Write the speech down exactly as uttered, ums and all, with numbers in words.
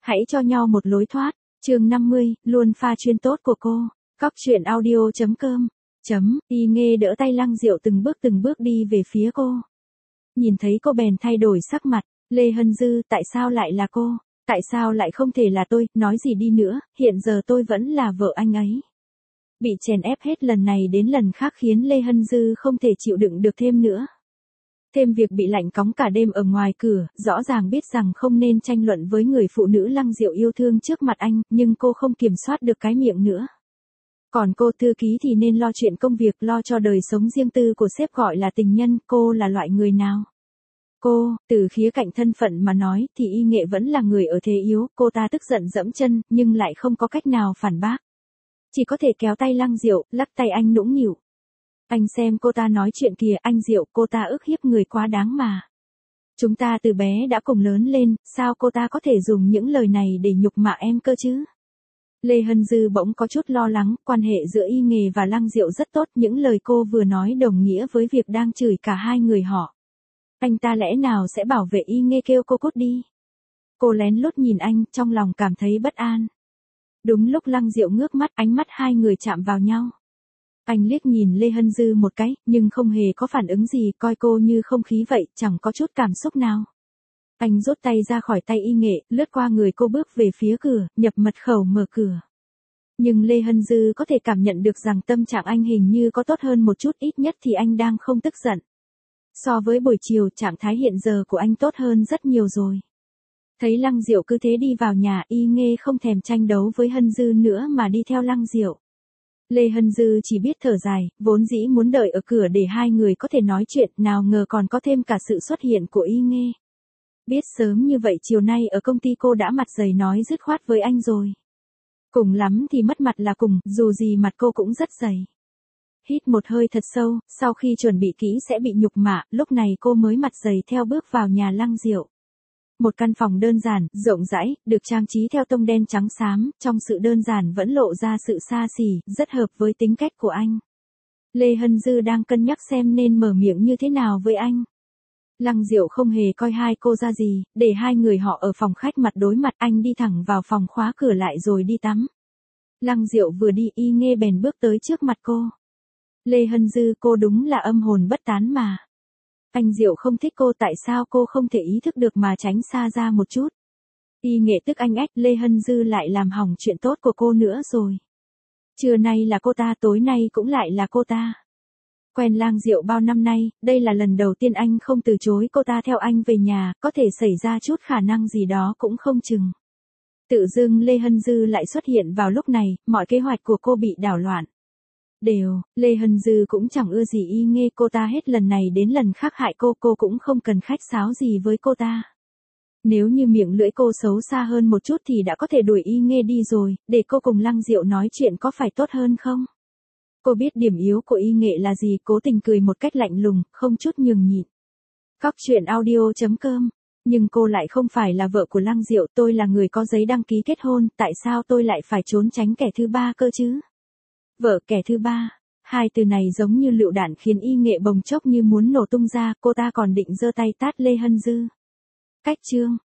Hãy cho nhau một lối thoát. Chương năm mươi, luôn pha chuyên tốt của cô. Cóc truyện audio chấm com. Chấm, Y Nghê đỡ tay Lăng Diệu từng bước từng bước đi về phía cô. Nhìn thấy cô bèn thay đổi sắc mặt. Lê Hân Dư, tại sao lại là cô? Tại sao lại không thể là tôi? Nói gì đi nữa, hiện giờ tôi vẫn là vợ anh ấy. Bị chèn ép hết lần này đến lần khác khiến Lê Hân Dư không thể chịu đựng được thêm nữa. Thêm việc bị lạnh cóng cả đêm ở ngoài cửa, rõ ràng biết rằng không nên tranh luận với người phụ nữ Lăng Diệu yêu thương trước mặt anh, nhưng cô không kiểm soát được cái miệng nữa. Còn cô thư ký thì nên lo chuyện công việc, lo cho đời sống riêng tư của sếp gọi là tình nhân, cô là loại người nào? Cô, từ khía cạnh thân phận mà nói thì Y Nghệ vẫn là người ở thế yếu, cô ta tức giận dẫm chân, nhưng lại không có cách nào phản bác. Chỉ có thể kéo tay Lăng Diệu, lắc tay anh nũng nịu. Anh xem cô ta nói chuyện kìa, anh Diệu, cô ta ức hiếp người quá đáng mà. Chúng ta từ bé đã cùng lớn lên, sao cô ta có thể dùng những lời này để nhục mạ em cơ chứ? Lê Hân Dư bỗng có chút lo lắng, quan hệ giữa Y Nghê và Lăng Diệu rất tốt, những lời cô vừa nói đồng nghĩa với việc đang chửi cả hai người họ. Anh ta lẽ nào sẽ bảo vệ Y Nghê kêu cô cút đi? Cô lén lút nhìn anh, trong lòng cảm thấy bất an. Đúng lúc Lăng Diệu ngước mắt, ánh mắt hai người chạm vào nhau. Anh liếc nhìn Lê Hân Dư một cái, nhưng không hề có phản ứng gì, coi cô như không khí vậy, chẳng có chút cảm xúc nào. Anh rút tay ra khỏi tay Y Nghệ, lướt qua người cô bước về phía cửa, nhập mật khẩu mở cửa. Nhưng Lê Hân Dư có thể cảm nhận được rằng tâm trạng anh hình như có tốt hơn một chút, ít nhất thì anh đang không tức giận. So với buổi chiều, trạng thái hiện giờ của anh tốt hơn rất nhiều rồi. Thấy Lăng Diệu cứ thế đi vào nhà, Y Nghê không thèm tranh đấu với Hân Dư nữa mà đi theo Lăng Diệu. Lê Hân Dư chỉ biết thở dài, vốn dĩ muốn đợi ở cửa để hai người có thể nói chuyện, nào ngờ còn có thêm cả sự xuất hiện của Y Nghê. Biết sớm như vậy chiều nay ở công ty cô đã mặt dày nói dứt khoát với anh rồi. Cùng lắm thì mất mặt là cùng, dù gì mặt cô cũng rất dày. Hít một hơi thật sâu, sau khi chuẩn bị kỹ sẽ bị nhục mạ, lúc này cô mới mặt dày theo bước vào nhà Lăng Diệu. Một căn phòng đơn giản, rộng rãi, được trang trí theo tông đen trắng xám, trong sự đơn giản vẫn lộ ra sự xa xỉ, rất hợp với tính cách của anh. Lê Hân Dư đang cân nhắc xem nên mở miệng như thế nào với anh. Lăng Diệu không hề coi hai cô ra gì, để hai người họ ở phòng khách mặt đối mặt, anh đi thẳng vào phòng khóa cửa lại rồi đi tắm. Lăng Diệu vừa đi, Y Nghê bèn bước tới trước mặt cô. Lê Hân Dư, cô đúng là âm hồn bất tán mà. Anh Diệu không thích cô, tại sao cô không thể ý thức được mà tránh xa ra một chút? Y Nghệ tức anh ách, Lê Hân Dư lại làm hỏng chuyện tốt của cô nữa rồi. Trưa nay là cô ta, tối nay cũng lại là cô ta. Quen Lăng Diệu bao năm nay, đây là lần đầu tiên anh không từ chối cô ta theo anh về nhà, có thể xảy ra chút khả năng gì đó cũng không chừng. Tự dưng Lê Hân Dư lại xuất hiện vào lúc này, mọi kế hoạch của cô bị đảo loạn. Đều, Lê Hân Dư cũng chẳng ưa gì Y Nghê, cô ta hết lần này đến lần khác hại cô, cô cũng không cần khách sáo gì với cô ta. Nếu như miệng lưỡi cô xấu xa hơn một chút thì đã có thể đuổi Y Nghê đi rồi, để cô cùng Lăng Diệu nói chuyện có phải tốt hơn không? Cô biết điểm yếu của Y Nghệ là gì, cố tình cười một cách lạnh lùng, không chút nhường nhịn. Cóc truyện audio chấm com. Nhưng cô lại không phải là vợ của Lăng Diệu, tôi là người có giấy đăng ký kết hôn, tại sao tôi lại phải trốn tránh kẻ thứ ba cơ chứ? Vợ, kẻ thứ ba. Hai từ này giống như lựu đạn khiến Y Nghệ bồng chốc như muốn nổ tung ra, cô ta còn định giơ tay tát Lê Hân Dư. Cách chương.